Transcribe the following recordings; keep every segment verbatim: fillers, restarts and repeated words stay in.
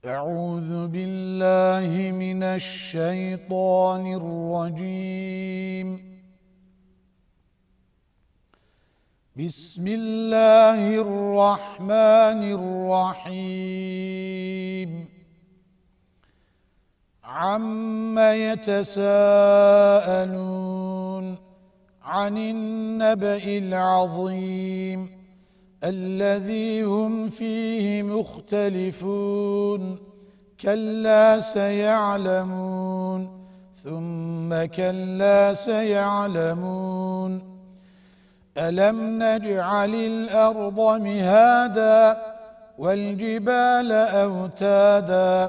أعوذ بالله من الشيطان الرجيم. بسم الله الرحمن الرحيم. عَمَّ يتساءلون عن النبأ العظيم الذي هم فيه مختلفون كلا سيعلمون ثم كلا سيعلمون ألم نجعل الأرض مهادا والجبال أوتادا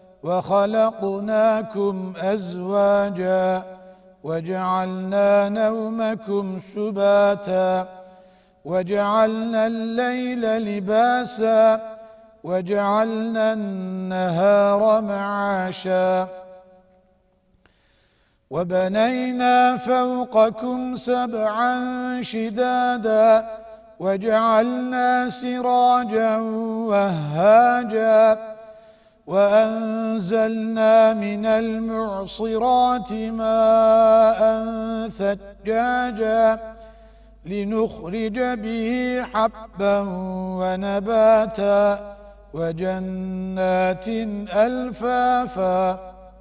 وخلقناكم أزواجا وجعلنا نومكم سباتا وجعلنا الليل لباسا وجعلنا النهار معاشا وبنينا فوقكم سبعا شدادا وجعلنا سراجا وهاجا وأنزلنا من المعصرات ماء ثجاجا لنخرج به حبا ونباتا وجنات ألفافا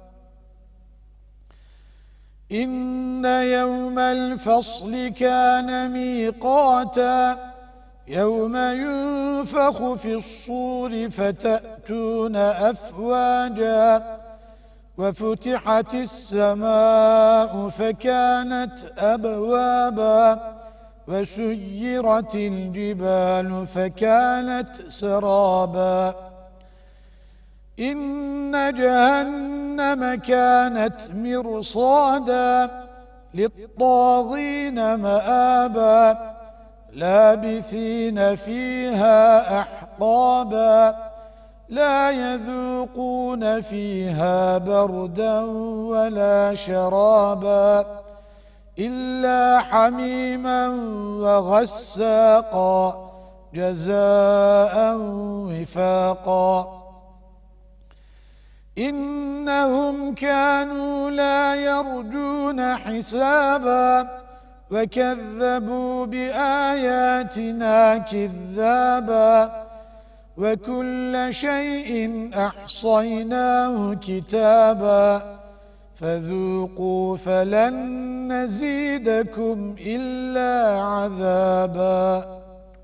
إن يوم الفصل كان ميقاتا يوم ينفخ في الصور فتأتون أفواجا وفتحت السماء فكانت أبوابا وسيرت الجبال فكانت سرابا إن جهنم كانت مرصادا للطاغين مآبا لابثين فيها أحقابا لا يذوقون فيها بردا ولا شرابا إلا حميما وغساقا جزاء وفاقا إنهم كانوا لا يرجون حسابا وكذبوا بآياتنا كذابا وكل شيء أحصيناه كتابا فذوقوا فلن نزيدكم إلا عذابا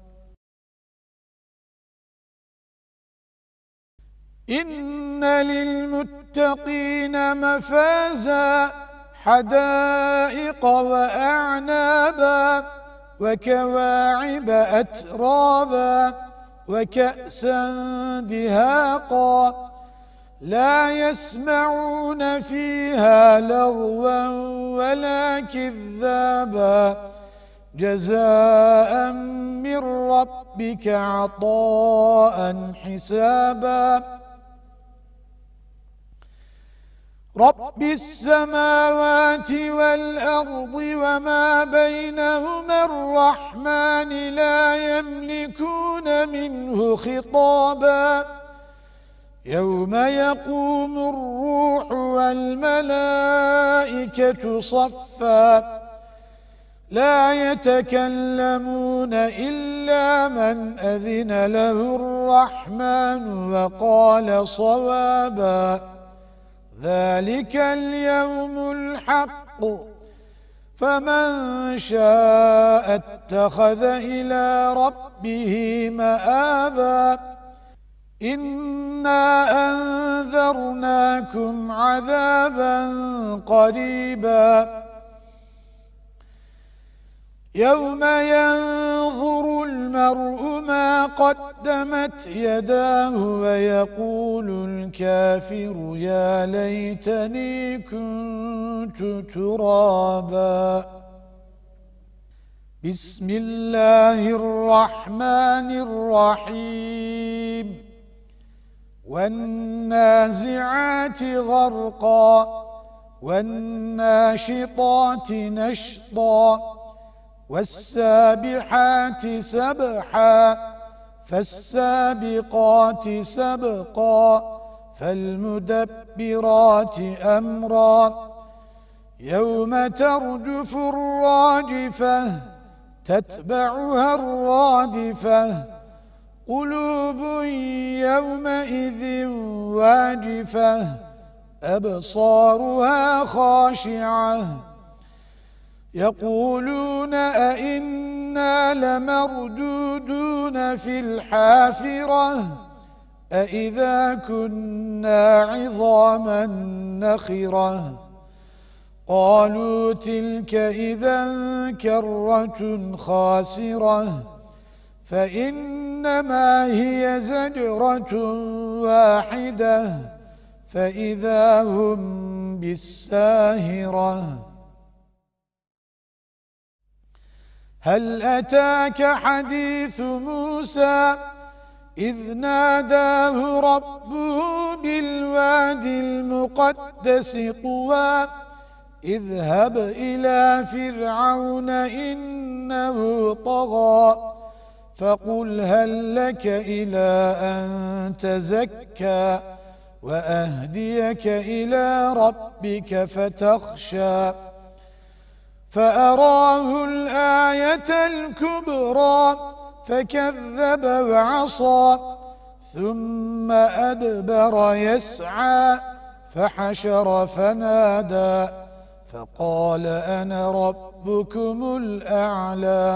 إن للمتقين مفازا حدائق وأعنابا وكواعب أترابا وكأسا دهاقا لا يسمعون فيها لغوا ولا كذابا جزاء من ربك عطاء حسابا رب السماوات والأرض وما بينهما الرحمن لا يملكون منه خطابا يوم يقوم الروح والملائكة صفا لا يتكلمون إلا من أذن له الرحمن وقال صوابا ذلك اليوم الحق فمن شاء اتخذ إلى ربه مآبا إنا أنذرناكم عذابا قريبا يوم ينظر المرء ما قدمت يداه ويقول الكافر يا ليتني كنت ترابا بسم الله الرحمن الرحيم والنازعات غرقا والناشطات نشطا والسابحات سبحا فالسابقات سبقا فالمدبرات أمرا يوم ترجف الراجفة تتبعها الرادفة قلوب يومئذ واجفة أبصارها خاشعة يقولون أئنا لمردودون في الحافرة أئذا كنا عظاما نخرة قالوا تلك إذا كرة خاسرة فإنما هي زجرة واحدة فإذا هم بالساهرة هل أتاك حديث موسى إذ ناداه ربه بالوادي المقدس طوى اذهب إلى فرعون إنه طغى فقل هل لك إلى أن تزكى وأهديك إلى ربك فتخشى فأراه الآية الكبرى فكذب وعصى ثم أدبر يسعى فحشر فنادى فقال أنا ربكم الأعلى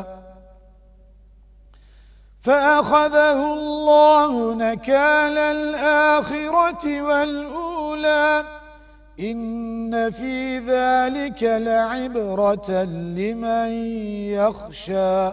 فأخذه الله نكال الآخرة والأولى إن في ذلك لعبرة لمن يخشى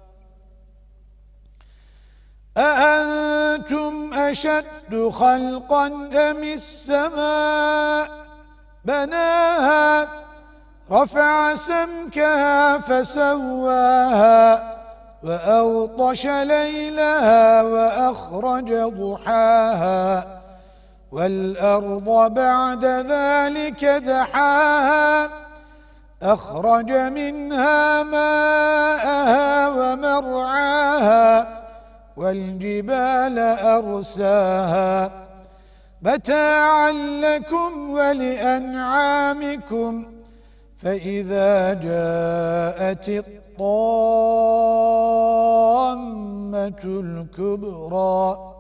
أأنتم أشد خلقا أم السماء بناها رفع سمكها فسواها وأغطش ليلها وأخرج ضحاها والأرض بعد ذلك دحاها أخرج منها ماءها ومرعاها والجبال أرساها متاعا لكم ولأنعامكم فإذا جاءت الطامة الكبرى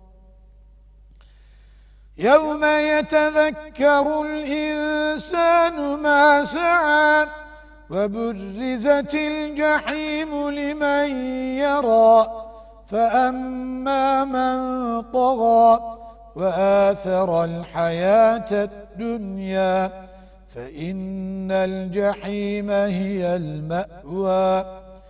يوم يتذكر الإنسان ما سعى وبرزت الجحيم لمن يرى فأما من طغى وآثر الحياة الدنيا فإن الجحيم هي المأوى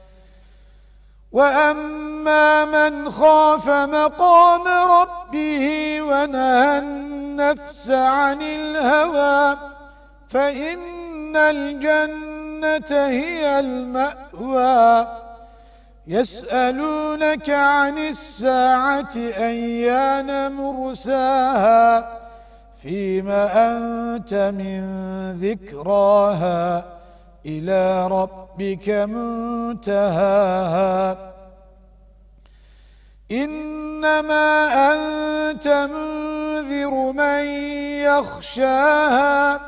وأما من خاف مقام ربه ونهى النفس عن الهوى فإن الجنة هي المأوى يسألونك عن الساعة أيان مرساها فيما أنت من ذكراها إلى ربك منتهاها إنما أنت منذر من يخشاها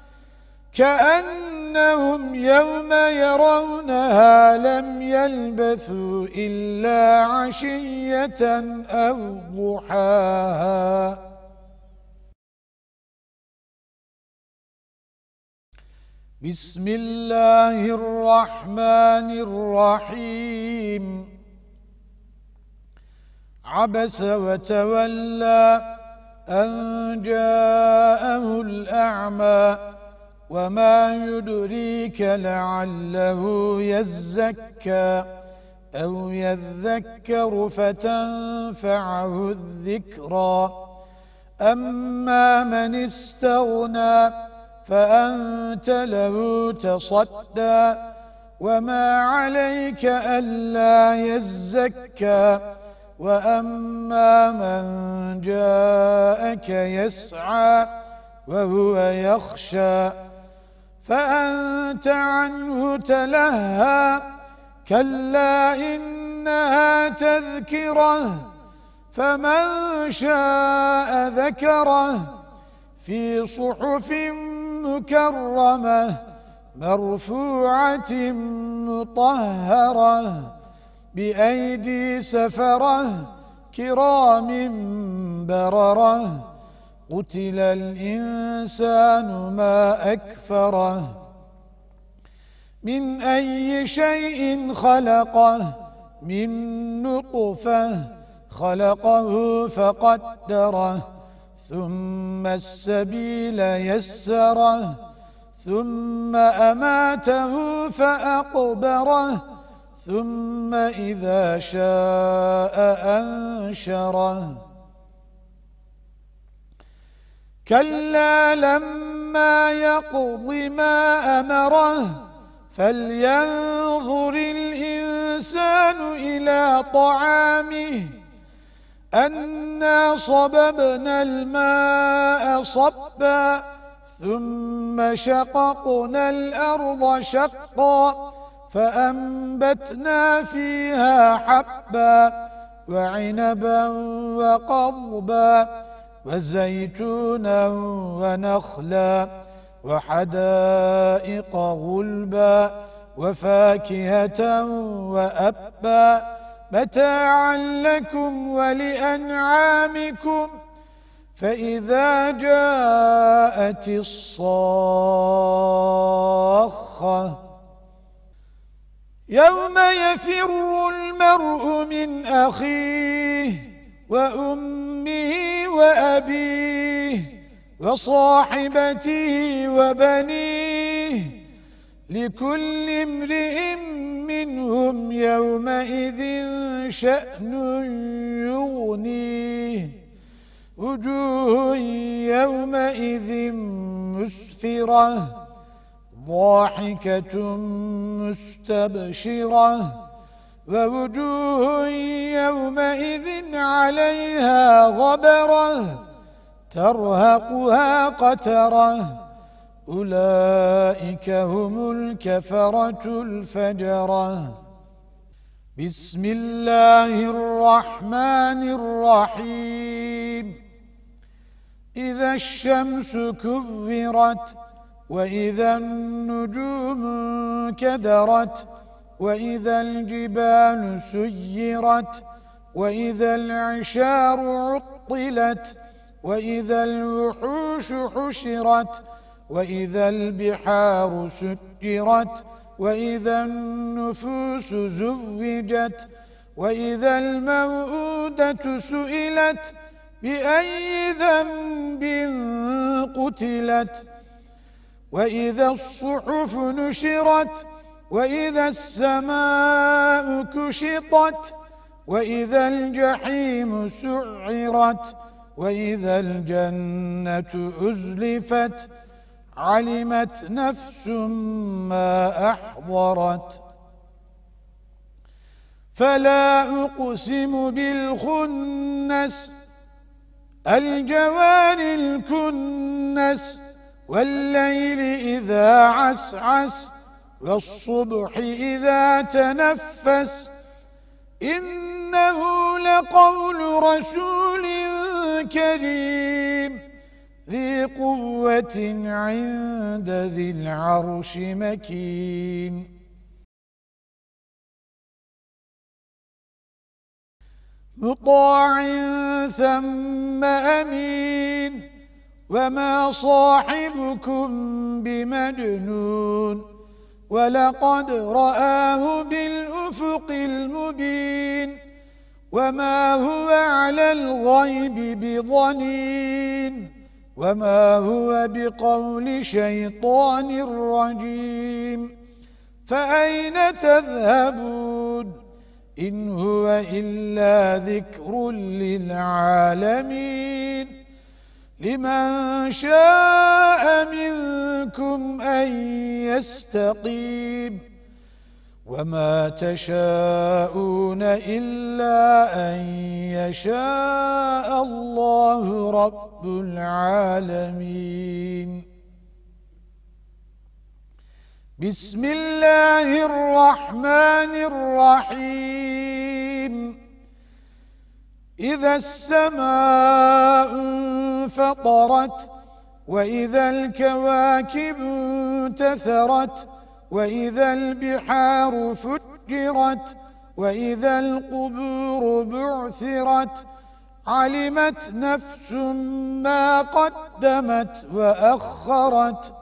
كأنهم يوم يرونها لم يلبثوا إلا عشية أو ضحاها بسم الله الرحمن الرحيم عبس وتولى أن جاءه الأعمى وما يدريك لعله يزكى أو يذكر فتنفعه الذكرى أما من استغنى فأنت له تصدى وما عليك ألا يزكى وأما من جاءك يسعى وهو يخشى فأنت عنه تلهى كلا إنها تذكرة فمن شاء ذكره في صحف مكرمة مرفوعة مطهرة بأيدي سفرة كرام بررة قتل الإنسان ما أكفره من أي شيء خلقه من نطفة خلقه فقدره ثم السبيل يسره ثم أماته فأقبره ثم إذا شاء أنشره كلا لما يقض ما أمره فلينظر الإنسان إلى طعامه أنا صببنا الماء صبا ثم شققنا الأرض شقا فأنبتنا فيها حبا وعنبا وقضبا وزيتونا ونخلا وحدائق غلبا وفاكهة وأبا متاعا لكم ولأنعامكم فإذا جاءت الصاخة يوم يفر المرء من أخيه وأمه وأبيه وصاحبته وبنيه لكل امرئ منهم يومئذ شأن يغنيه وجوه يومئذ مسفرة ضاحكة مستبشرة ووجوه يومئذ عليها غبرة ترهقها قترة أولئك هم الكفرة الفجرة بسم الله الرحمن الرحيم إذا الشمس كورت وإذا النجوم كدرت وإذا الجبال سيرت وإذا العشار عطلت وإذا الوحوش حشرت وإذا البحار سجرت وإذا النفوس زوجت وإذا الموءودة سئلت بأي ذنب قتلت وإذا الصحف نشرت وإذا السماء كشطت وإذا الجحيم سعرت وإذا الجنة أزلفت علمت نفس ما أحضرت فلا أقسم بالخنس الجوار الكنس والليل إذا عسعس والصبح إذا تنفس إنه لقول رسول كريم ذي قوة عند ذي العرش مكين مطاع ثم أمين وما صاحبكم بمجنون ولقد رآه بالأفق المبين وما هو على الغيب بضنين وما هو بقول شيطان رجيم فأين تذهبون إن هو إلا ذكر للعالمين لمن شاء منكم أن يستقيم وما تشاءون إلا أن يشاء الله رب العالمين بسم الله الرحمن الرحيم إذا السماء انفطرت وإذا الكواكب انتثرت وإذا البحار فجرت وإذا القبور بعثرت علمت نفس ما قدمت وأخرت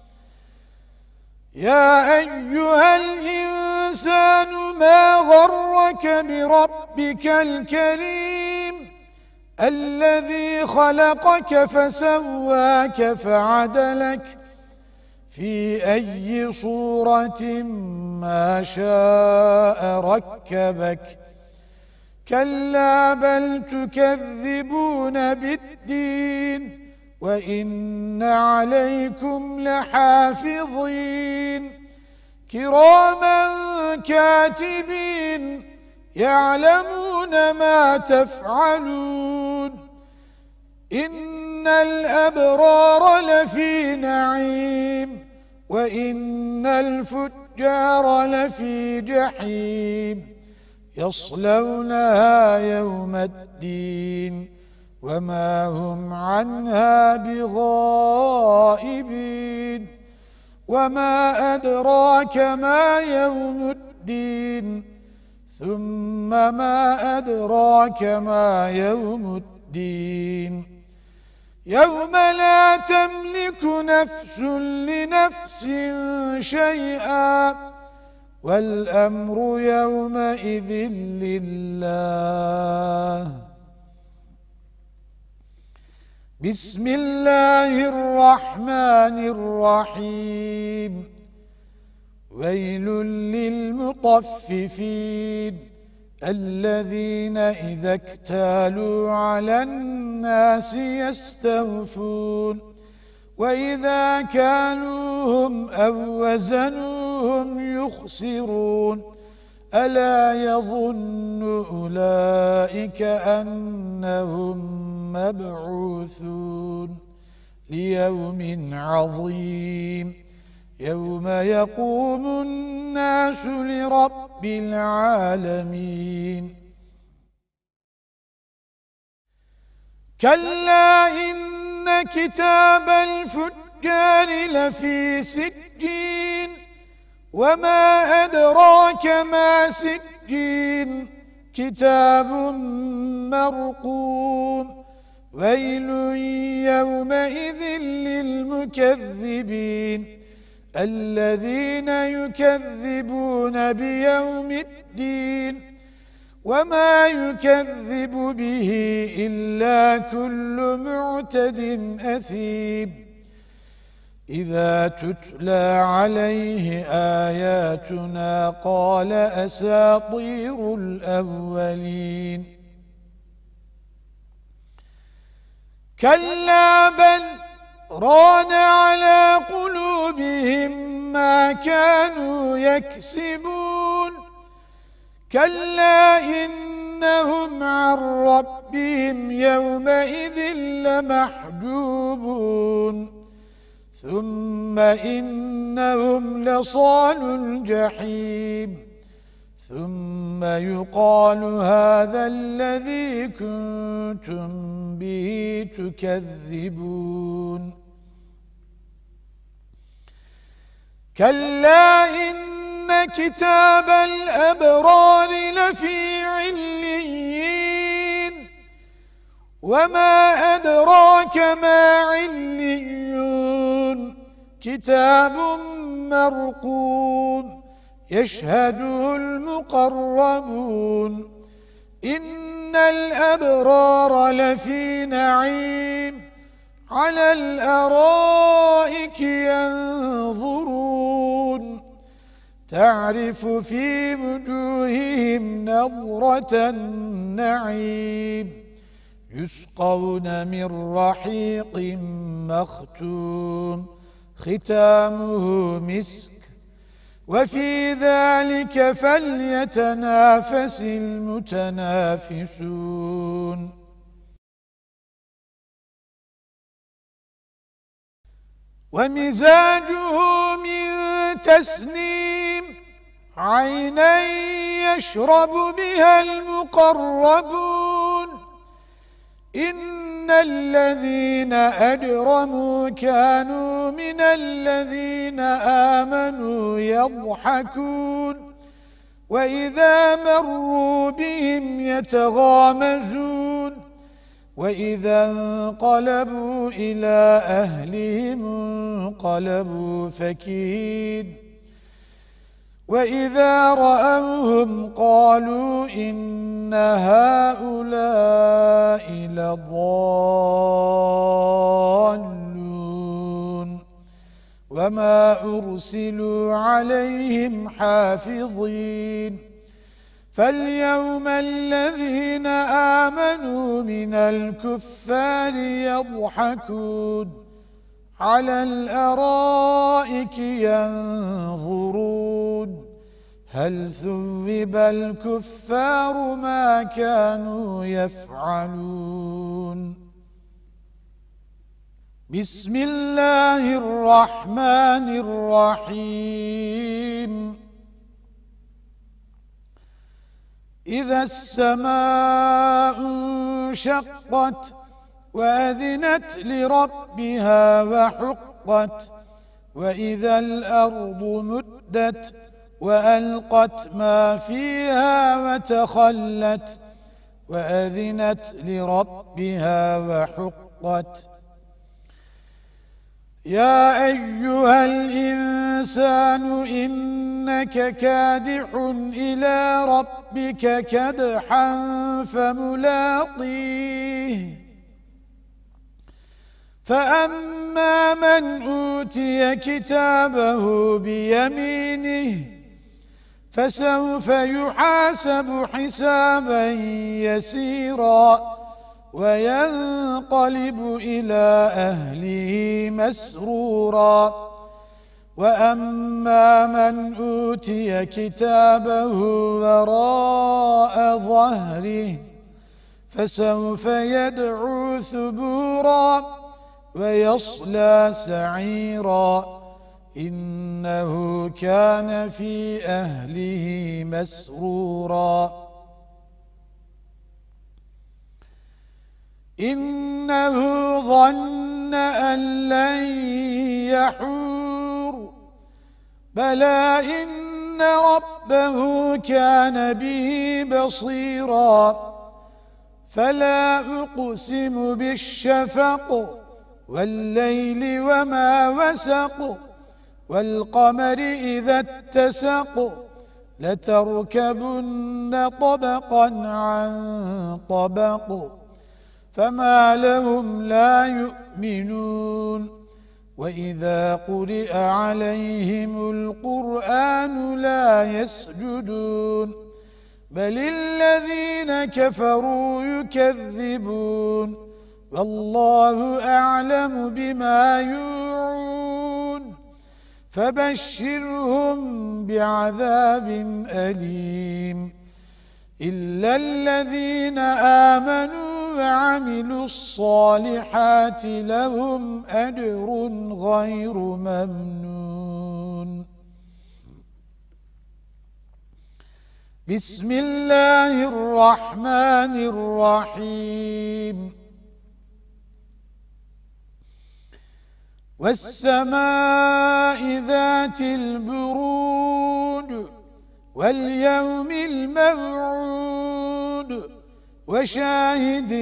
يا أيها الإنسان ما غرك بربك الكريم الذي خلقك فسواك فعدلك في أي صورة ما شاء ركبك كلا بل تكذبون بالدين وإن عليكم لحافظين كراما كاتبين يعلمون ما تفعلون إن الأبرار لفي نعيم وإن الفجار لفي جحيم يصلونها يوم الدين وما هم عنها بغائبين وما أدراك ما يوم الدين ثم ما أدراك ما يوم الدين يوم لا تملك نفس لنفس شيئا والأمر يومئذ لله بسم الله الرحمن الرحيم ويل للمطففين الذين إذا اكتالوا على الناس يستوفون وإذا كالوهم أو وزنوهم يخسرون ألا يظن أولئك أنهم مبعوثون ليوم عظيم يوم يقوم الناس لرب العالمين كلا إن كتاب الفجار لفي سجين وما أدراك ما سجين كتاب مرقوم ويل يومئذ للمكذبين الذين يكذبون بيوم الدين وما يكذب به إلا كل معتد أثيم إذا تتلى عليه آياتنا قال أساطير الأولين كلا بل ران على قلوبهم ما كانوا يكسبون كلا إنهم عن ربهم يومئذ لمحجوبون ثم إنهم لصالوا الجحيم ثم يقال هذا الذي كنتم به تكذبون كلا إن كتاب الأبرار لفي عليين وما أدراك ما عليون كتاب مرقوم يشهده المقربون إن الأبرار لفي نعيم على الأرائك ينظرون تعرف في وجوههم نضرة النعيم يسقون من رحيق مختوم ختامه مسك وفي ذلك فليتنافس المتنافسون ومزاجه من تسنيم عينا يشرب بها المقربون إن الذين أجرموا كانوا من الذين آمنوا يضحكون وإذا مروا بهم يتغامزون وإذا انقلبوا إلى أهلهم انقلبوا فكهين وإذا رأوهم قالوا إن هؤلاء لضالون وما أرسلوا عليهم حافظين فاليوم الذين آمنوا من الكفار يضحكون على الأرائك ينظرون هل ثوب الكفار ما كانوا يفعلون بسم الله الرحمن الرحيم إذا السماء انشقت وأذنت لربها وحقت وإذا الأرض مدت وألقت ما فيها وتخلت وأذنت لربها وحقت يا أيها الإنسان إنك كادح إلى ربك كدحا فملاقيه فأما من أوتي كتابه بيمينه فسوف يحاسب حسابا يسيرا وينقلب إلى أهله مسرورا وأما من أوتي كتابه وراء ظهره فسوف يدعو ثبورا ويصلى سعيرا إنه كان في أهله مسرورا إنه ظن أن لن يحور بلى إن ربه كان به بصيرا فلا أقسم بالشفق والليل وما وسق والقمر إذا اتسق لتركبن طبقا عن طبق فما لهم لا يؤمنون وإذا قرئ عليهم القرآن لا يسجدون بل الذين كفروا يكذبون والله أعلم بما يوعون فبشرهم بعذاب أليم إلا الذين آمنوا وعملوا الصالحات لهم أجر غير ممنون بسم الله الرحمن الرحيم والسماء ذات البرود واليوم الموعود وشاهد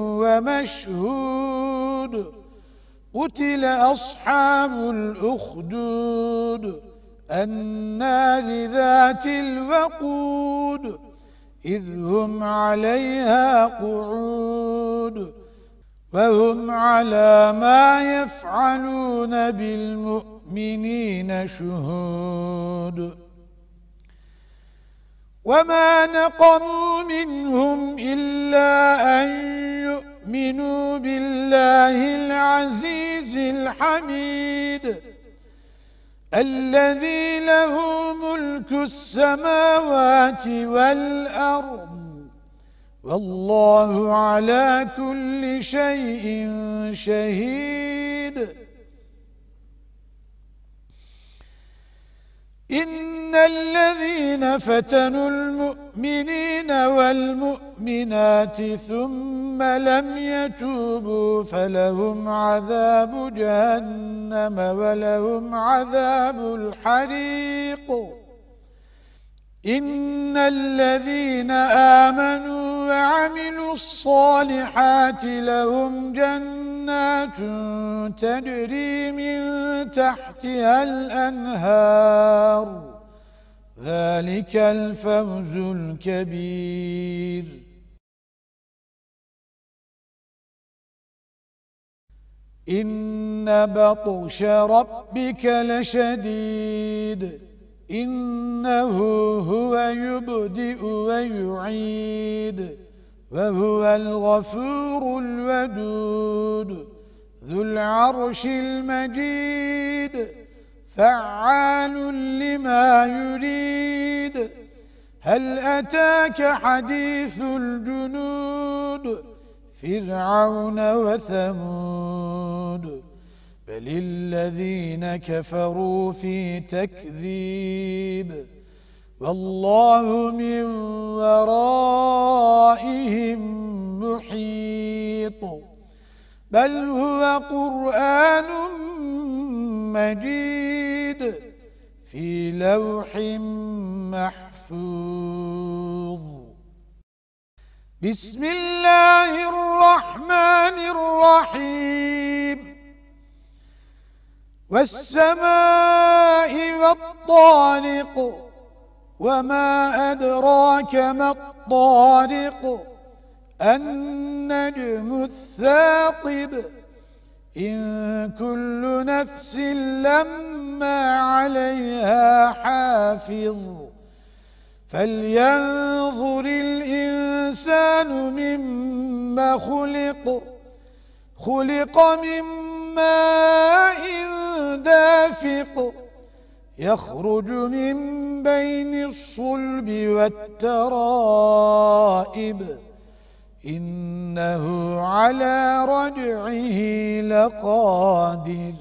ومشهود قتل أصحاب الأخدود النار ذات الوقود إذ هم عليها قعود وهم على ما يفعلون بالمؤمنين شهود وما نقموا منهم إلا أن يؤمنوا بالله العزيز الحميد الذي له ملك السماوات والأرض والله على كل شيء شهيد إن الذين فتنوا المؤمنين والمؤمنات ثم لم يتوبوا فلهم عذاب جهنم ولهم عذاب الحريق إن الذين آمنوا وعملوا الصالحات لهم جنات تجري من تحتها الأنهار ذلك الفوز الكبير إن بطش ربك لشديد إنه هو يبدئ ويعيد وهو الغفور الودود ذو العرش المجيد فعال لما يريد هل أتاك حديث الجنود فرعون وثمود بل الذين كفروا في تكذيب والله من ورائهم محيط بل هو قرآن مجيد في لوح محفوظ بسم الله الرحمن الرحيم والسماء والطارق وما أدراك ما الطارق النجم الثاقب إن كل نفس لما عليها حافظ فلينظر الإنسان مما خلق خلق من ماء دافق يخرج من بين الصلب والترائب إنه على رجعه لقادر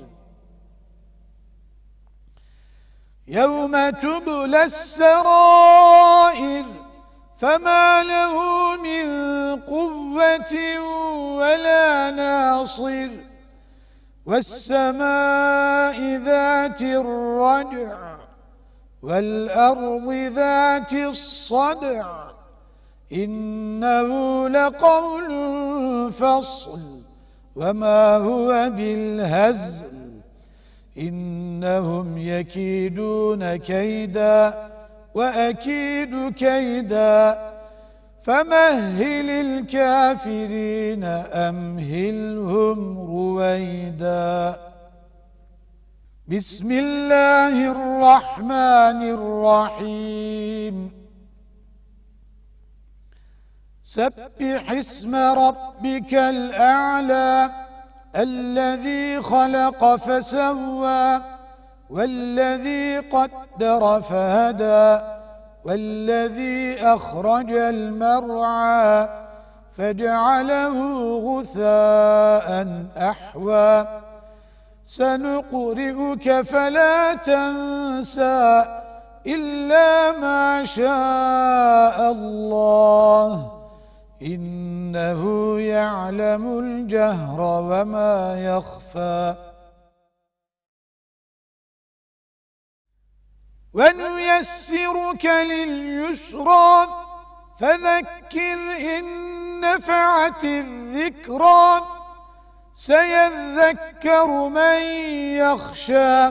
يوم تبلى السرائر فما له من قوة ولا ناصر والسماء ذات الرجع والأرض ذات الصدع إنه لقول فصل وما هو بالهزل إنهم يكيدون كيدا وأكيد كيدا فمهل الكافرين أمهلهم رويدا بسم الله الرحمن الرحيم سبح اسم ربك الأعلى الذي خلق فسوى والذي قدر فهدى والذي أخرج المرعى فجعله غثاء أحوى سنقرئك فلا تنسى إلا ما شاء الله إنه يعلم الجهر وما يخفى ونيسرك لليسرى فذكر إن نفعت الذكرى سيذكر من يخشى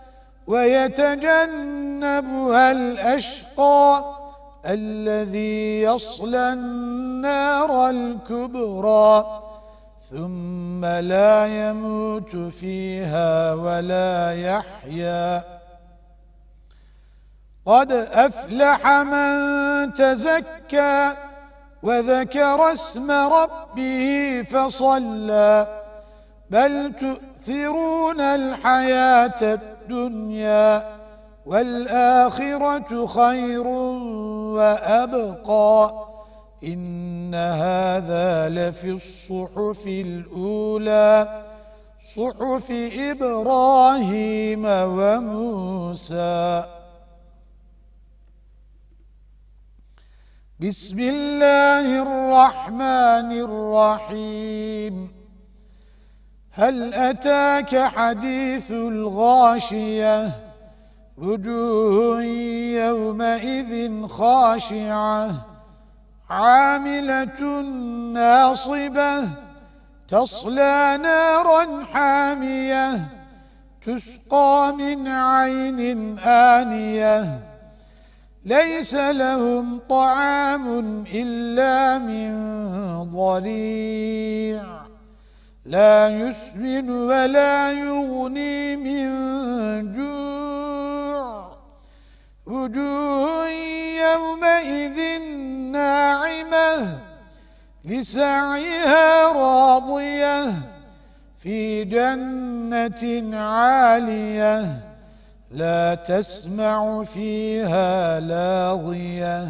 ويتجنبها الأشقى الذي يصلى النار الكبرى ثم لا يموت فيها ولا يحيا قد أفلح من تزكى وذكر اسم ربه فصلى بل تؤثرون الحياة الدنيا والآخرة خير وأبقى إن هذا لفي الصحف الأولى صحف إبراهيم وموسى بسم الله الرحمن الرحيم هل أتاك حديث الغاشية وجوه يومئذ خاشعة عاملة ناصبة تصلى نارا حامية تسقى من عين آنية ليس لهم طعام إلا من ضريع لا يسمن ولا يغني من جوع وجوه يومئذ ناعمة لسعيها راضية في جنة عالية لا تسمع فيها لاغية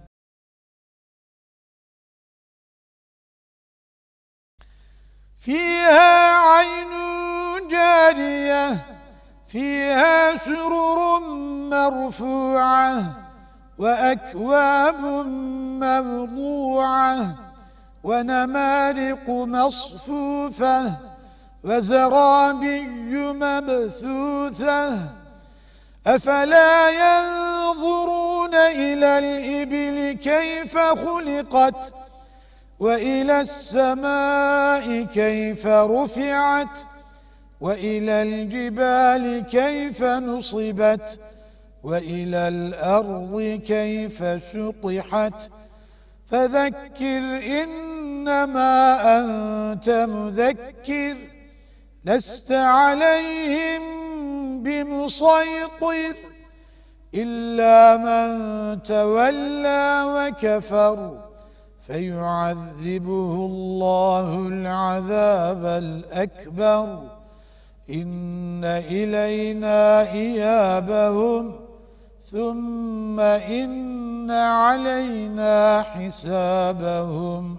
فيها عين جارية فيها سرر مرفوعة وأكواب موضوعة ونمارق مصفوفة وزرابي مبثوثة أفلا ينظرون إلى الإبل كيف خلقت وإلى السماء كيف رفعت وإلى الجبال كيف نصبت وإلى الأرض كيف سطحت فذكر إنما أنت مذكر لست عليهم بمسيطر إلا من تولى وكفر فيعذبه الله العذاب الأكبر إن إلينا إيابهم ثم إن علينا حسابهم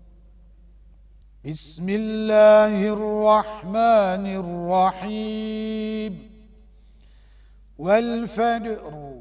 بسم الله الرحمن الرحيم والفجر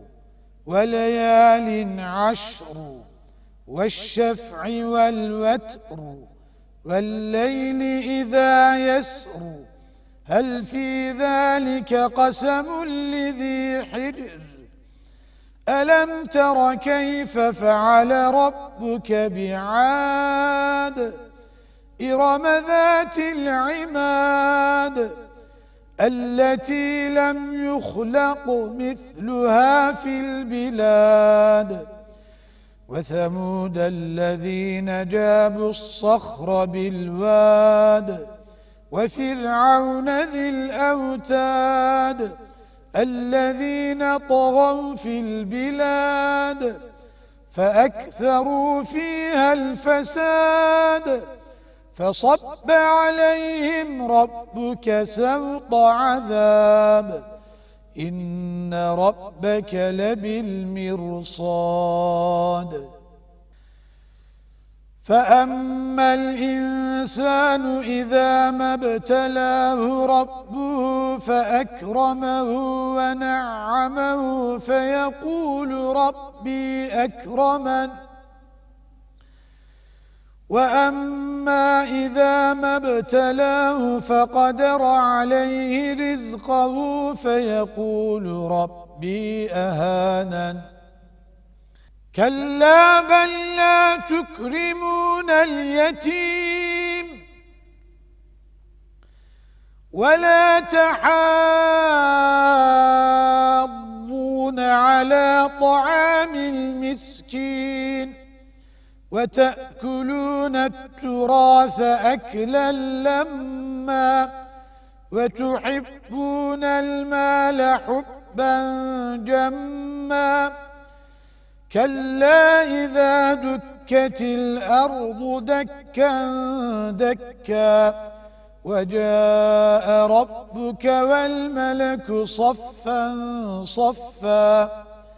وليال عشر والشفع والوتر والليل إذا يسر هل في ذلك قسم لذي حجر ألم تر كيف فعل ربك بعاد إرم ذات العماد التي لم يخلق مثلها في البلاد وثمود الذين جابوا الصخر بالواد وفرعون ذي الأوتاد الذين طغوا في البلاد فأكثروا فيها الفساد فصب عليهم ربك سوط عذاب إن ربك لبالمرصاد فأما الإنسان إذا ما ابتلاه ربه فأكرمه ونعمه فيقول ربي أكرمن وأما إذا ما ابتلاه فقدر عليه رزقه فيقول ربي أهانن كلا بل لا تكرمون اليتيم ولا تحاضون على طعام المسكين وتأكلون التراث أكلا لما وتحبون المال حبا جما كلا إذا دكت الأرض دكا دكا وجاء ربك والملك صفا صفا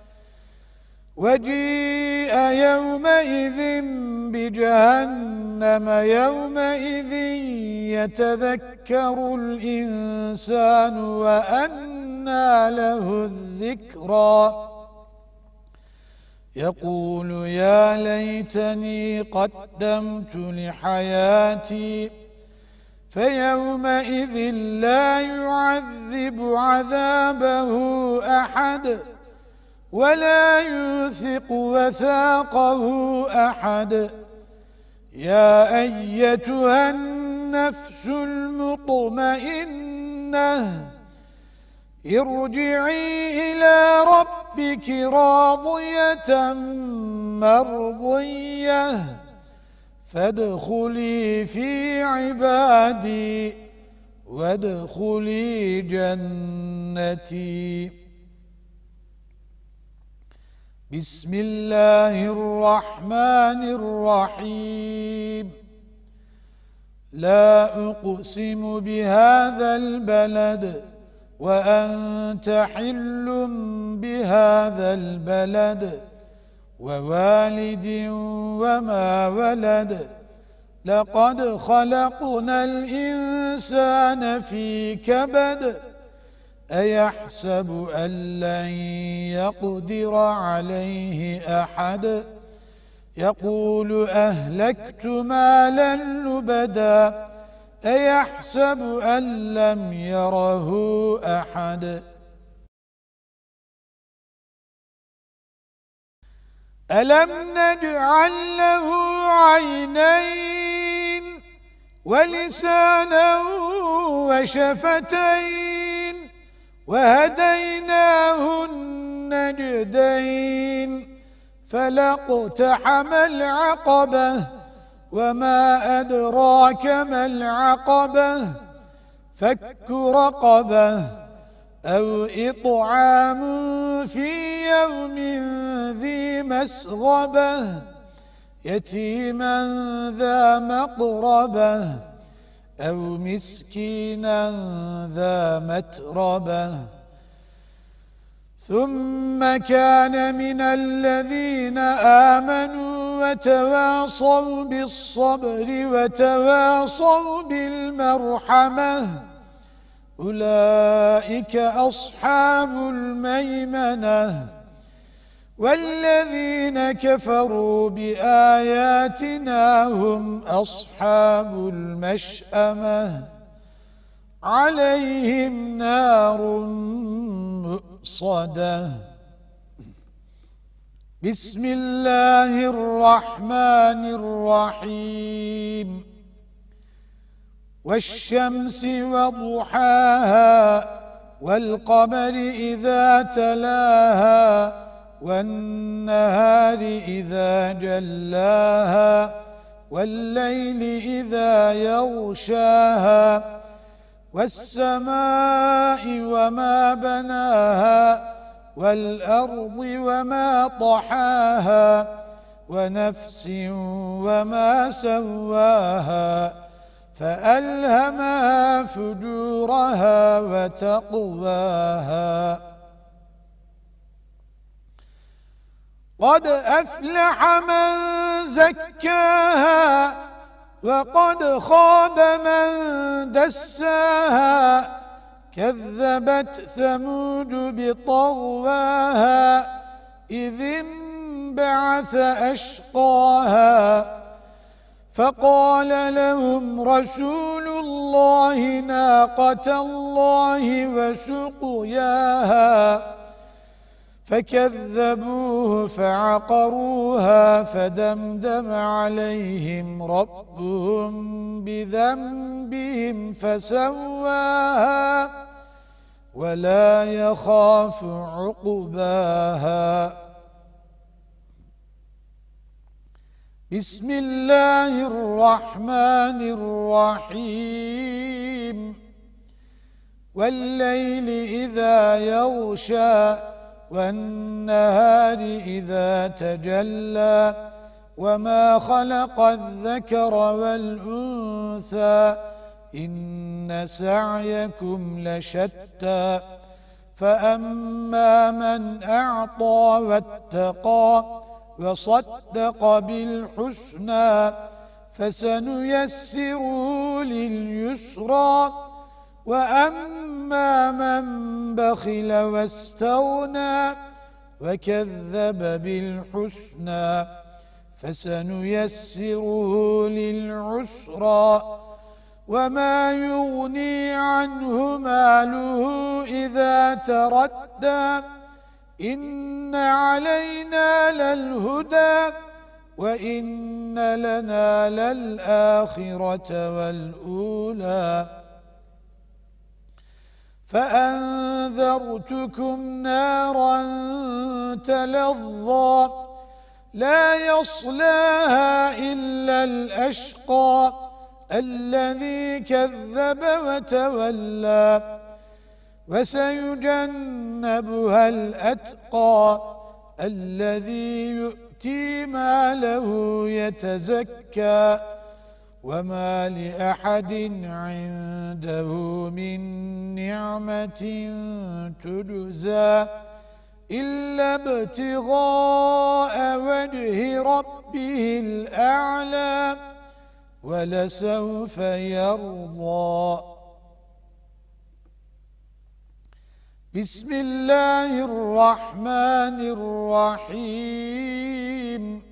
وجيء يومئذ بجهنم يومئذ يتذكر الإنسان وأنى له الذكرى يقول يا ليتني قدمت لحياتي فيومئذ لا يعذب عذابه أحد ولا يوثق وثاقه أحد. يا أيتها النفس المطمئنة ارجعي إلى ربك راضية مرضية فادخلي في عبادي وادخلي جنتي. بسم الله الرحمن الرحيم. لا أقسم بهذا البلد وأنت حل بهذا البلد ووالد وما ولد لقد خلقنا الإنسان في كبد أيحسب أن لن يقدر عليه أحد يقول أهلكت مالا لبدا أيحسب أن لم يره أحد ألم نجعل له عينين ولسانا وشفتين وهديناه النجدين فلاقتحم العقبة وما أدراك ما العقبة فك رقبة أو إطعام في يوم ذي مسغبة يتيما ذا مقربة أو مسكينا ذا متربة ثم كان من الذين آمنوا وتواصوا بالصبر وتواصوا بالمرحمة أولئك أصحاب الميمنة. والذين كفروا بآياتنا هم أصحاب المشأمة عليهم نار مؤصدة. بسم الله الرحمن الرحيم. والشمس وضحاها والقمر إذا تلاها والنهار إذا جلاها والليل إذا يغشاها والسماء وما بناها والأرض وما طحاها ونفس وما سواها فألهمها فجورها وتقواها قد أفلح من زكاها وقد خاب من دساها كذبت ثمود بطغواها إذ انبعث أشقاها فقال لهم رسول الله ناقة الله وسقياها فكذبوه فعقروها فدمدم عليهم ربهم بذنبهم فسواها ولا يخاف عقباها. بسم الله الرحمن الرحيم. والليل إذا يغشى والنهار إذا تجلى وما خلق الذكر والأنثى إن سعيكم لشتى فأما من أعطى واتقى وصدق بالحسنى فسنيسره لليسرى وأما من بخل واستغنى وكذب بالحسنى فسنيسره للعسرى وما يغني عنه ماله إذا تردى إن علينا للهدى وإن لنا للآخرة والأولى فأنذرتكم نارا تلظى لا يصلاها إلا الأشقى الذي كذب وتولى وسيجنبها الأتقى الذي يؤتي ماله يتزكى وما لأحد عنده من نعمة تجزى إلا ابتغاء وجه ربه الأعلى ولسوف يرضى. بسم الله الرحمن الرحيم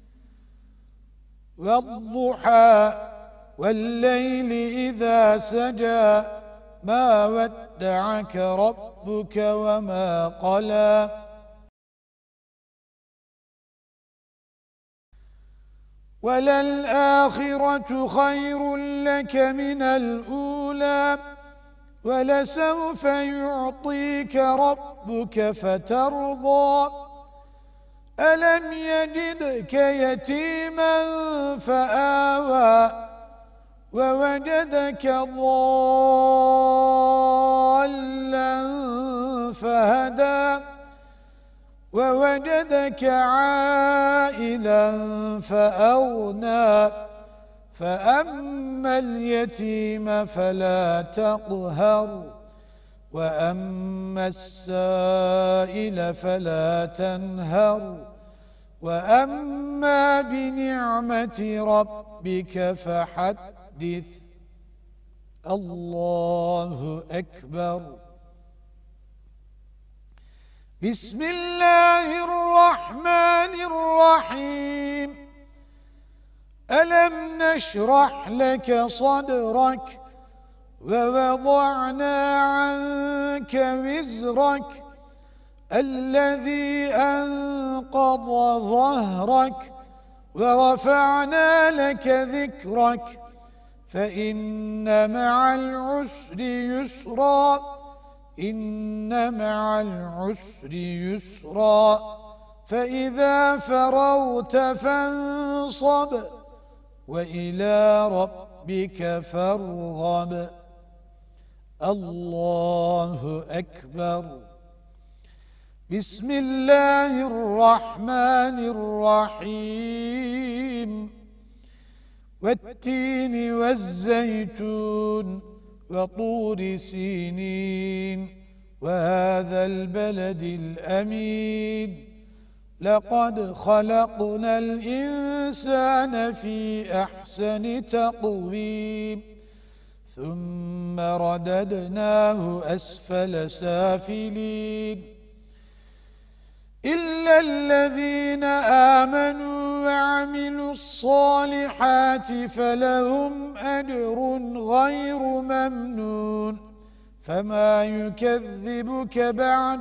والضحى والليل إذا سجى ما ودعك ربك وما قلى وللآخرة خير لك من الأولى ولسوف يعطيك ربك فترضى ألم يجدك يتيما فآوى ووجدك ضالا فهدى ووجدك عائلا فأغنى فأما اليتيم فلا تقهر وأما السائل فلا تنهر وأما بنعمة ربك فحدث. الله أكبر. بسم الله الرحمن الرحيم ألم نشرح لك صدرك ووضعنا عنك وزرك الذي أنقض ظهرك ورفعنا لك ذكرك فإن مع العسر يسرا إن مع العسر يسرا فإذا فرغت فانصب وإلى ربك فارغب. الله أكبر. بسم الله الرحمن الرحيم والتين والزيتون وطور سينين وهذا البلد الأمين لقد خلقنا الإنسان في أحسن تقويم ثم رددناه أسفل سافلين إلا الذين آمنوا وعملوا الصالحات فلهم أجر غير ممنون فما يكذبك بعد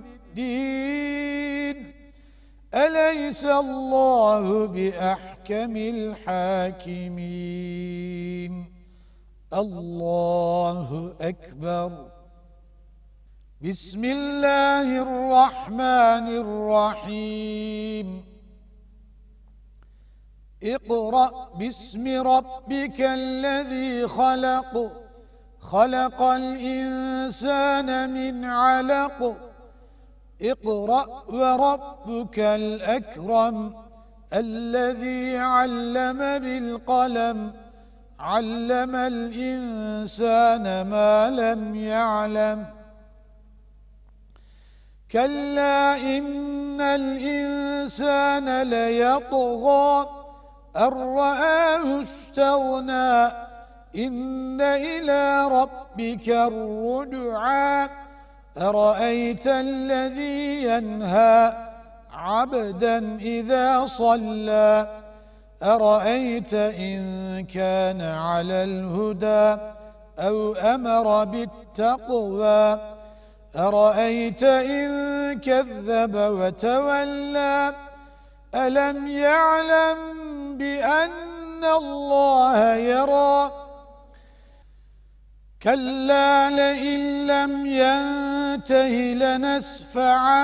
بالدين أليس الله بأحكم الحاكمين. الله أكبر. بسم الله الرحمن الرحيم اقرأ باسم ربك الذي خلق خلق الإنسان من علق اقرأ وربك الأكرم الذي علم بالقلم علم الإنسان ما لم يعلم كلا إن الإنسان ليطغى أن رآه استغنى إن إلى ربك الرجعى أرأيت الذي ينهى عبدا إذا صلى أرأيت إن كان على الهدى أو أمر بالتقوى أرأيت إن كذب وتولى ألم يعلم بأن الله يرى كلا لئن لم ينته لنسفعا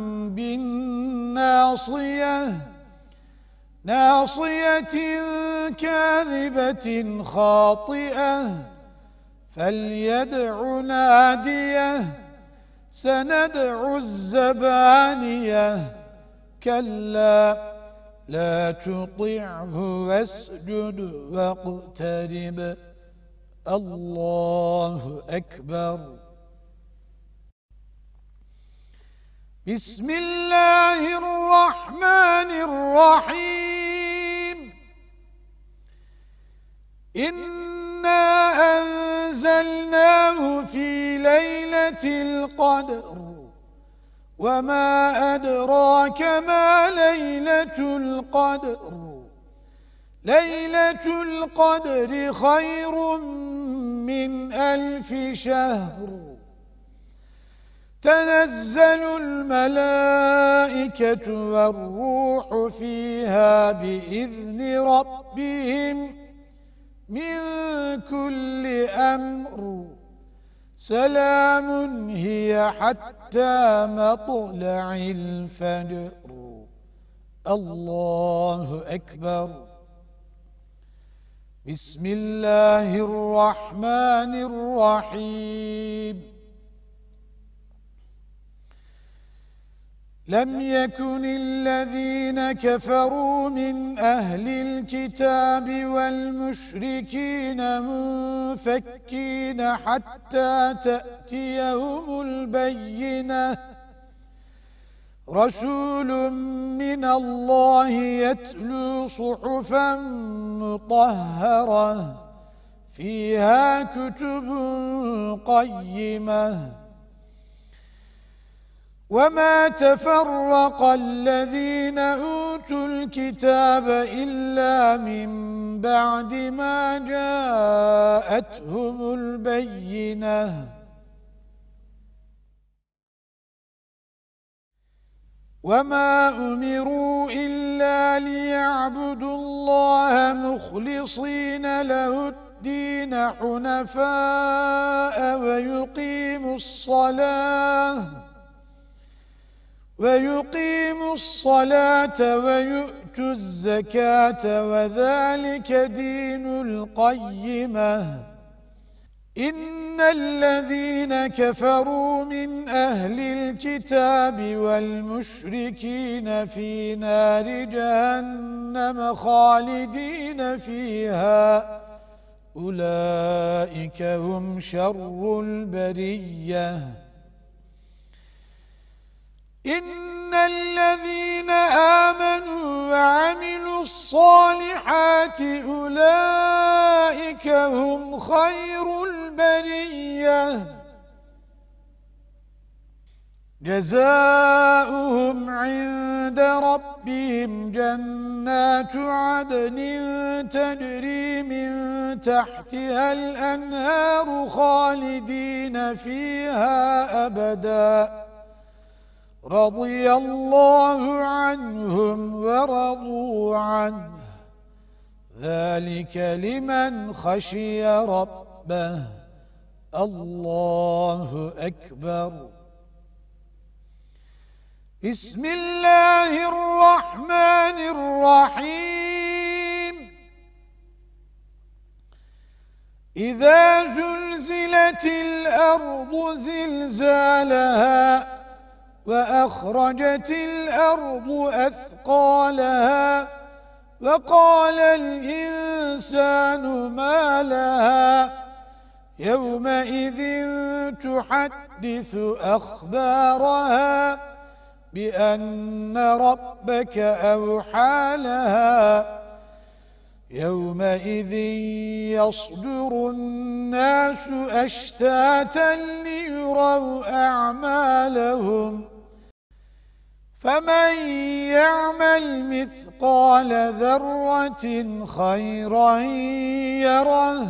بالناصية ناصية كاذبة خاطئة فليدع ناديه سندع الزبانية كلا لا تطعه واسجد واقترب الله أكبر بسم الله الرحمن الرحيم إنا أنزلناه في ليلة القدر وما أدراك ما ليلة القدر ليلة القدر خير من ألف شهر تنزل الملائكة والروح فيها بإذن ربهم من كل أمر سلام هي حتى مطلع الفجر الله أكبر بسم الله الرحمن الرحيم لم يكن الذين كفروا من أهل الكتاب والمشركين منفكين حتى تأتيهم البينة رسول من الله يتلو صحفا مطهرة فيها كتب قيمة وما تفرق الذين أوتوا الكتاب إلا من بعد ما جاءتهم البينة وما أمروا إلا ليعبدوا الله مخلصين له الدين حنفاء ويقيموا الصلاة ويقيموا الصلاة ويؤتوا الزكاة وذلك دين القيمة إن الذين كفروا من أهل الكتاب والمشركين في نار جهنم خالدين فيها أولئك هم شر البرية إن الذين آمنوا وعملوا الصالحات أولئك هم خير البرية جزاؤهم عند ربهم جنات عدن تجري من تحتها الأنهار خالدين فيها أبداً رضي الله عنهم ورضوا عنه ذلك لمن خشي ربه الله أكبر بسم الله الرحمن الرحيم إذا زلزلت الأرض زلزالها وأخرجت الأرض أثقالها وقال الإنسان ما لها يومئذ تحدث أخبارها بأن ربك أوحى لها يومئذ يصدر الناس أشتاتا ليروا يروا أعمالهم فمن يعمل مثقال ذرة خيرا يره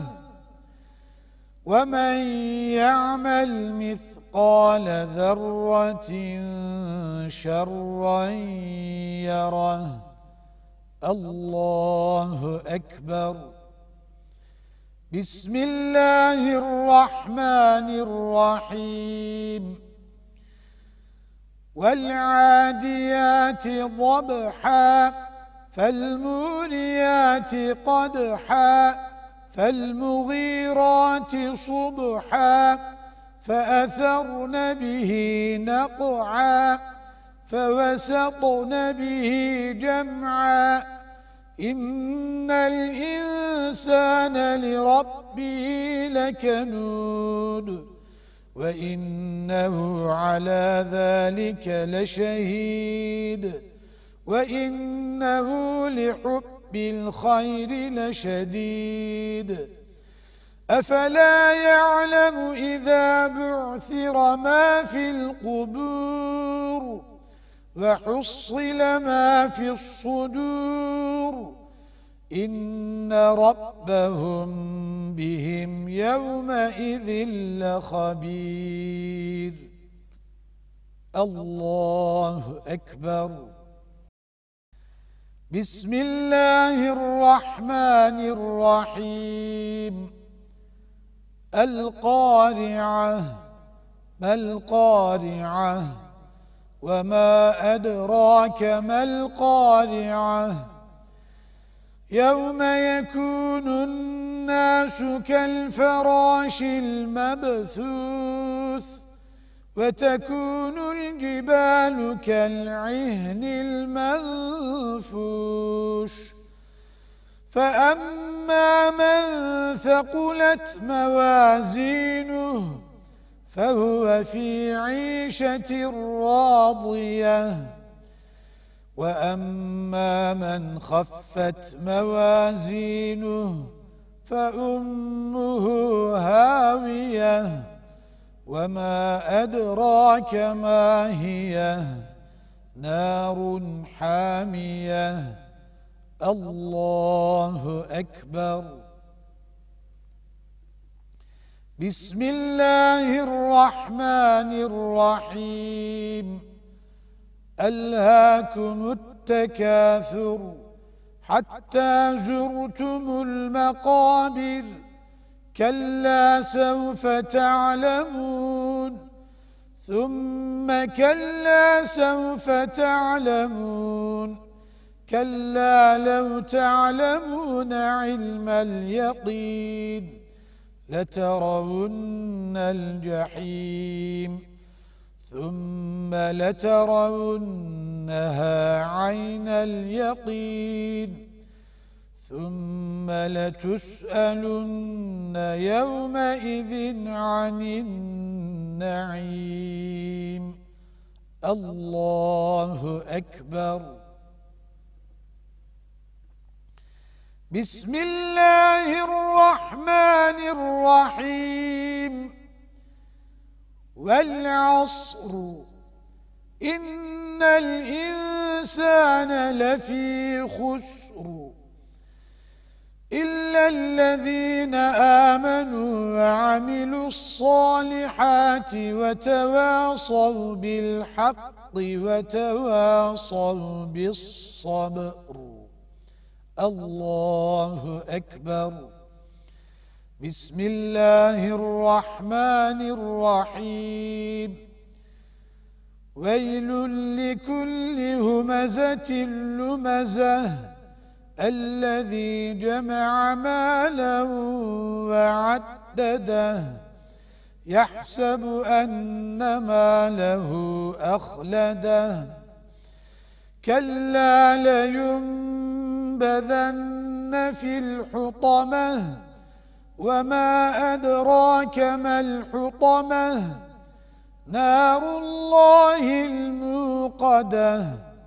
ومن يعمل مثقال ذرة شرا يره. الله أكبر. بسم الله الرحمن الرحيم. والعاديات ضبحا فالموريات قدحا فالمغيرات صبحا فأثرن به نقعا فوسطن به جمعا إن الإنسان لربه لكنود وإنه على ذلك لشهيد وإنه لحب الخير لشديد. أفلا يعلم إذا بعثر ما في القبور وحصل ما في الصدور إن ربهم بهم يومئذ لخبير. الله أكبر. بسم الله الرحمن الرحيم. القارعة ما القارعة وما أدراك ما القارعة يوم يكون الناس كالفراش المبثوث وتكون الجبال كالعهن المنفوش فأما من ثقلت موازينه فهو في عيشة راضية وأما من خفت موازينه فأمه هاوية وما أدراك ما هي نار حامية. الله أكبر. بسم الله الرحمن الرحيم. ألهاكم التكاثر حتى زرتم المقابر كلا سوف تعلمون ثم كلا سوف تعلمون كلا لو تعلمون علم اليقين لترون الجحيم ثم لترونها عين اليقين ثم لتسألن يومئذ عن النعيم. الله أكبر. بسم الله الرحمن الرحيم. والعصر إن الإنسان لفي خسر إلا الذين آمنوا وعملوا الصالحات وتواصوا بالحق وتواصوا بالصبر. الله أكبر. بسم الله الرحمن الرحيم. ويل لكل همزة لمزة الذي جمع مالا وعدده يحسب أن ماله أخلده كلا لينبذن في الحطمة وما أدراك ما الحطمة نار الله الموقدة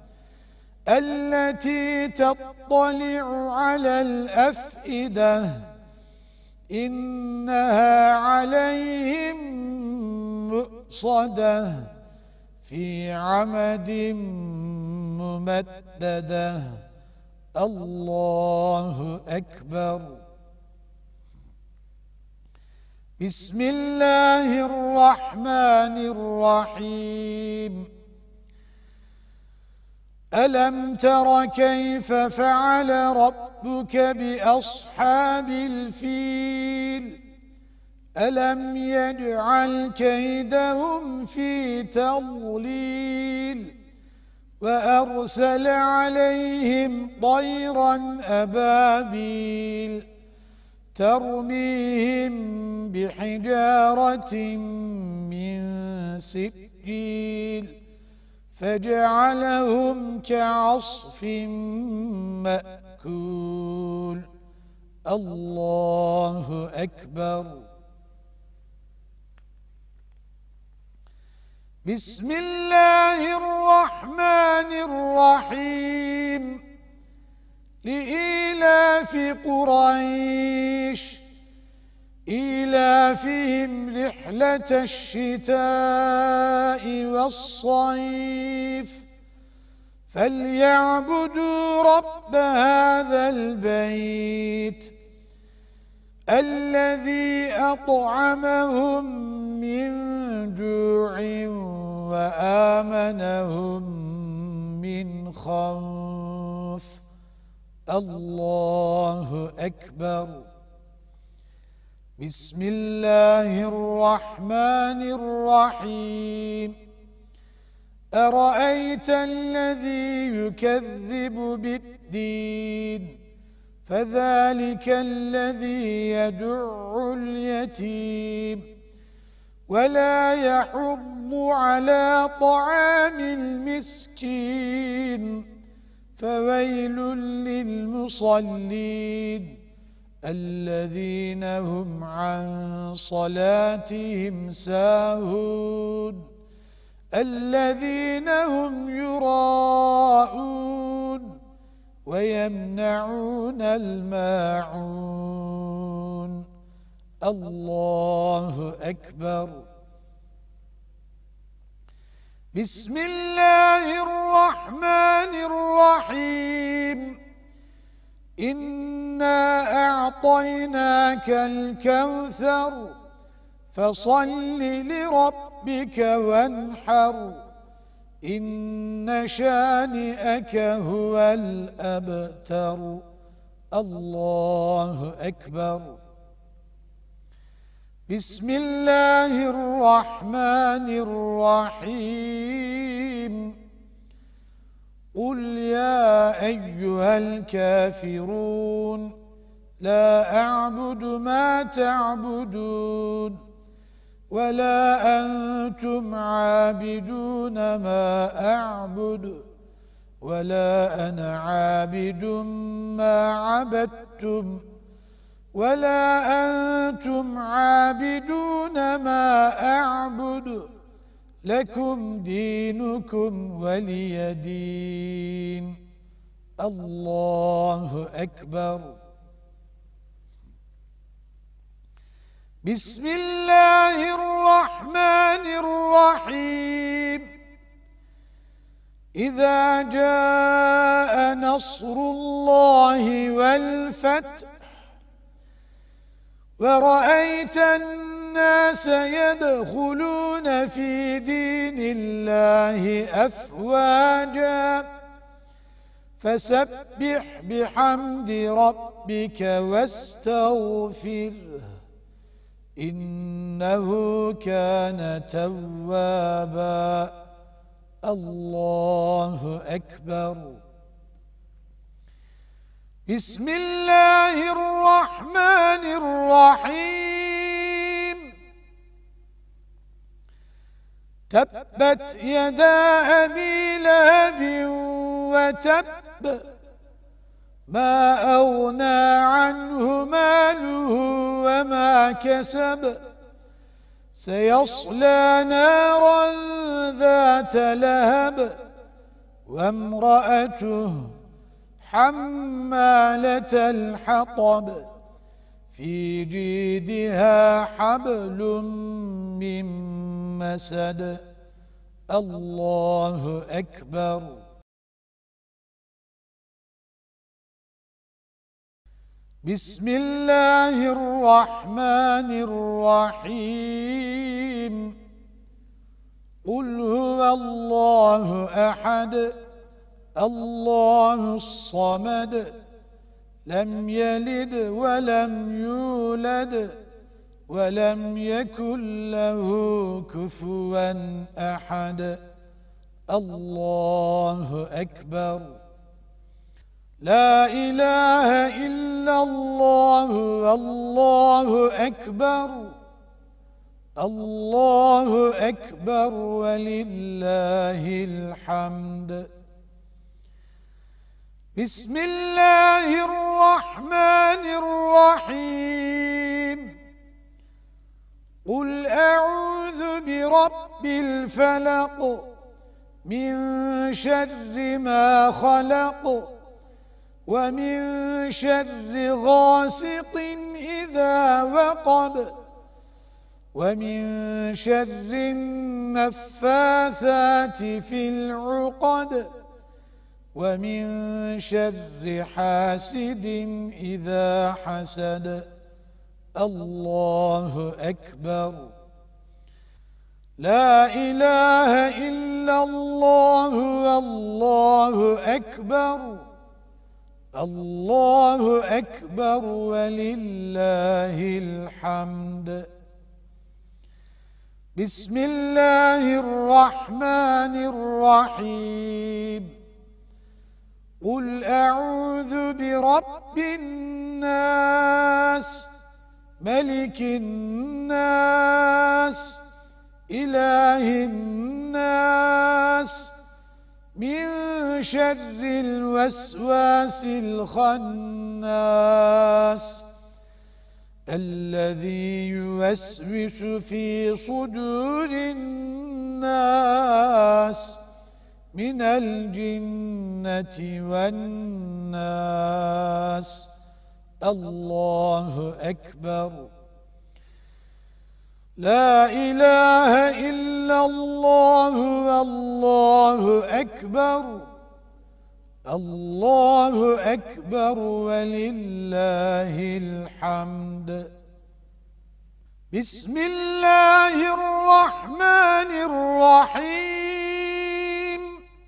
التي تطلع على الأفئدة إنها عليهم مؤصدة في عمد ممددة. الله أكبر. بسم الله الرحمن الرحيم. ألم تر كيف فعل ربك بأصحاب الفيل؟ ألم يجعل كيدهم في تضليل وأرسل عليهم طيرا أبابيل ترميهم بحجارة من سجيل فجعلهم كعصف مأكول. الله أكبر. بسم الله الرحمن الرحيم. لإيلاف قريش إيلافهم رحلة الشتاء والصيف فليعبدوا رب هذا البيت الذي أطعمهم من جوع وآمنهم من خوف. الله أكبر. بسم الله الرحمن الرحيم. أرأيت الذي يكذب بالدين فذلك الذي يدع اليتيم ولا يحض على طعام المسكين فويل للمصلين الذين هم عن صلاتهم ساهون الذين هم يراءون ويمنعون الماعون. الله أكبر. بسم الله الرحمن الرحيم. إنا أعطيناك الكوثر فصل لربك وانحر إن شانئك هو الأبتر. الله أكبر. بسم الله الرحمن الرحيم. قل يا أيها الكافرون لا أعبد ما تعبدون ولا أنتم عابدون ما أعبد ولا أنا عابد ما عبدتم ولا أنتم عابدون ما أعبد لكم دينكم ولي دين. الله أكبر. بسم الله الرحمن الرحيم. إذا جاء نصر الله والفتح ورأيت الناس يدخلون في دين الله أفواجا فسبح بحمد ربك واستغفره إنه كان توابا. الله أكبر. بسم الله الرحمن الرحيم. تبت يدا أبي لهب وتب ما أغنى عنه ماله وما كسب سيصلى نارا ذات لهب وامرأته حمالة الحطب في جيدها حبل من مسد الله أكبر. بسم الله الرحمن الرحيم. قل هو الله أحد الله الصمد لم يلد ولم يولد ولم يكن له كفوا أحد الله أكبر. لا إله إلا الله والله أكبر الله أكبر ولله الحمد. بسم الله الرحمن الرحيم. قل أعوذ برب الفلق من شر ما خلق ومن شر غاسق إذا وقب ومن شر النفاثات في العقد ومن شر حاسد إذا حسد الله أكبر. لا إله إلا الله والله أكبر الله أكبر ولله الحمد. بسم الله الرحمن الرحيم. قل أعوذ برب الناس ملك الناس إله الناس من شر الوسواس الخناس الذي يوسوس في صدور الناس من الجنة والناس الله أكبر. لا إله إلا الله والله أكبر الله أكبر ولله الحمد. بسم الله الرحمن الرحيم.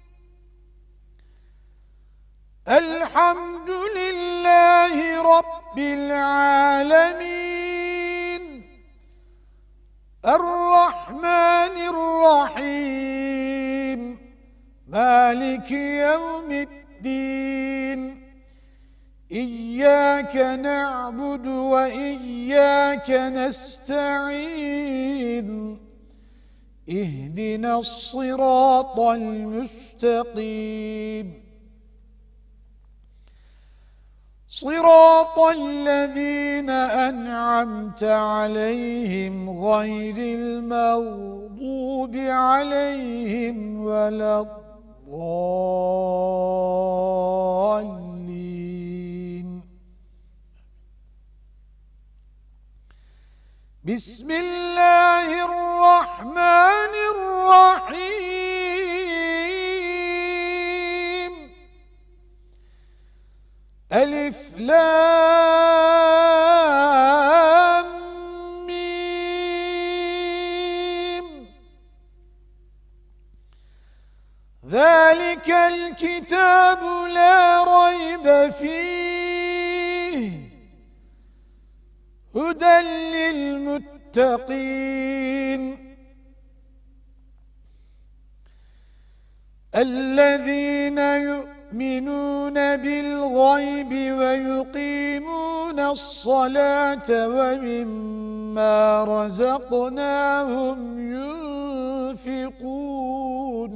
الحمد لله رب العالمين الرحمن الرحيم مالك يوم الدين إياك نعبد وإياك نستعين اهدنا الصراط المستقيم صراط الذين أنعمت عليهم غير المغضوب عليهم ولا الضالين. بسم الله الرحمن الرحيم. ألف لام ميم. ذلك الكتاب لا ريب فيه هدى للمتقين الذين يؤمنون بالغيب ويقيمون الصلاة ومما رزقناهم ينفقون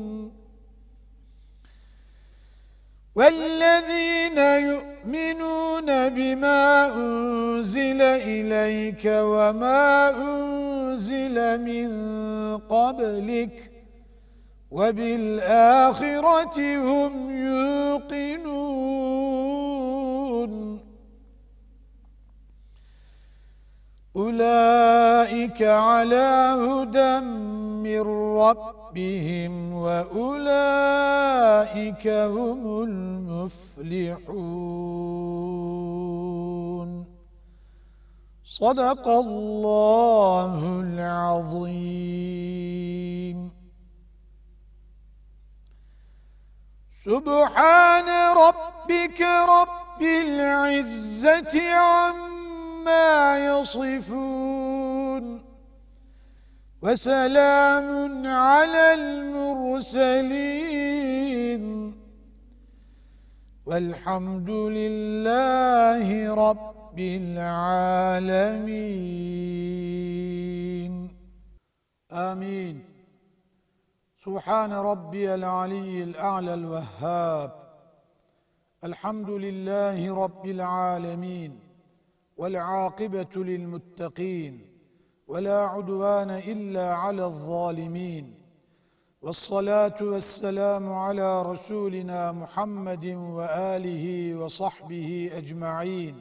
والذين يؤمنون بما أنزل إليك وما أنزل من قبلك وبالآخرة هم يوقنون. أولئك أولئك على هدى من ربهم وأولئك هم المفلحون. صدق الله العظيم. سبحان ربك رب العزة عما يصفون وسلام على المرسلين والحمد لله رب العالمين. آمين. سبحان ربي العلي الأعلى الوهاب. الحمد لله رب العالمين والعاقبة للمتقين ولا عدوان إلا على الظالمين والصلاة والسلام على رسولنا محمد وآله وصحبه أجمعين.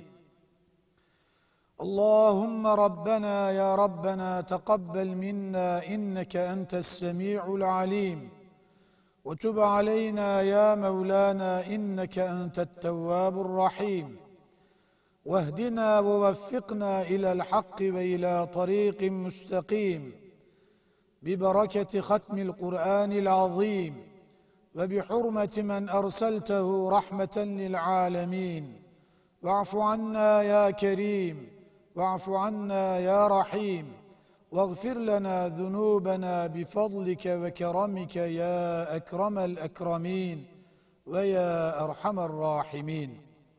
اللهم ربنا يا ربنا تقبل منا إنك أنت السميع العليم وتب علينا يا مولانا إنك أنت التواب الرحيم واهدنا ووفقنا إلى الحق وإلى طريق مستقيم ببركة ختم القرآن العظيم وبحرمة من أرسلته رحمة للعالمين. واعف عنا يا كريم واعف عنا يا رحيم واغفر لنا ذنوبنا بفضلك وكرمك يا أكرم الأكرمين ويا أرحم الراحمين.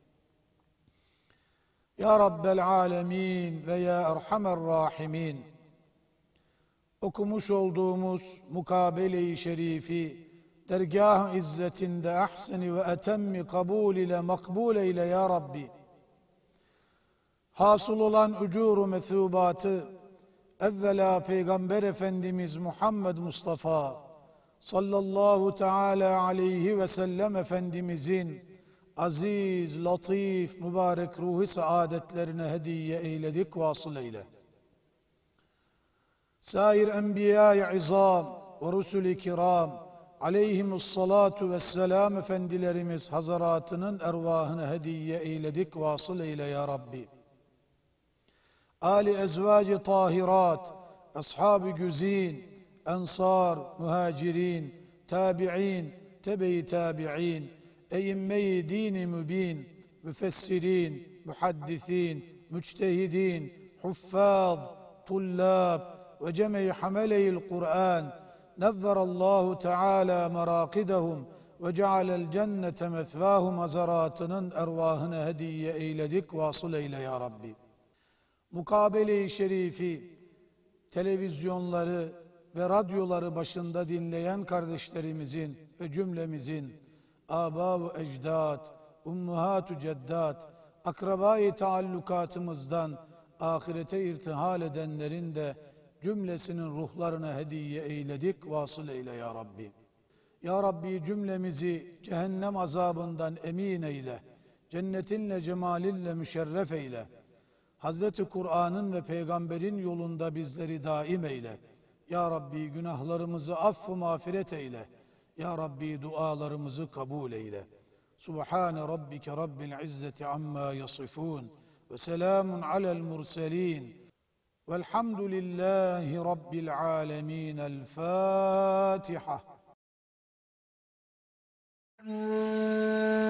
Ya Rabbel Alemin ve Ya Erhamer Rahimin. Okumuş olduğumuz mukabele-i şerifi dergâh-ı izzetinde ahseni ve etemmi kabul ile makbul eyle ya Rabbi. Hasıl olan ucuru methubatı evvela Peygamber Efendimiz Muhammed Mustafa sallallahu teala aleyhi ve sellem Efendimizin aziz, latif, mübarek ruhi saadetlerine hediye eyledik, vasıl eyle. Sair enbiya-i izam ve rusul-i kiram aleyhimussalatu vesselam efendilerimiz hazaratının ervahına hediye eyledik, vasıl eyle ya Rabbi. Ali ezvac-ı tahirat, ashab-ı güzin, ensar, muhacirin, tabi'in, tebe-i tabi'in, eyyime-i din-i mübin, müfessirin, muhaddisin, müçtehidin, huffaz, tullab ve ceme-i hamele-il Kur'an, nevverallahu teala merakidehum ve cealel cennete methvahum hazaratının ervahına hediye eyledik, vasıl eyle ya Rabbi. Mukabele-i şerifi, televizyonları ve radyoları başında dinleyen kardeşlerimizin ve cümlemizin âbâ-u ecdâd, ummuhâtu ceddâd, akrabâ-i taallukatımızdan ahirete irtihal edenlerin de cümlesinin ruhlarına hediye eyledik, vasıl eyle ya Rabbi. Ya Rabbi cümlemizi cehennem azabından emin eyle, cennetinle cemalinle müşerref eyle. Hazreti Kur'an'ın ve Peygamber'in yolunda bizleri daim eyle. Ya Rabbi günahlarımızı affı mağfiret eyle. Ya Rabbi dualarımızı kabul eyle. Subhane Rabbike Rabbil İzzeti amma yasifun ve selamun alel murselin velhamdülillahi Rabbil alemin. El Fatiha.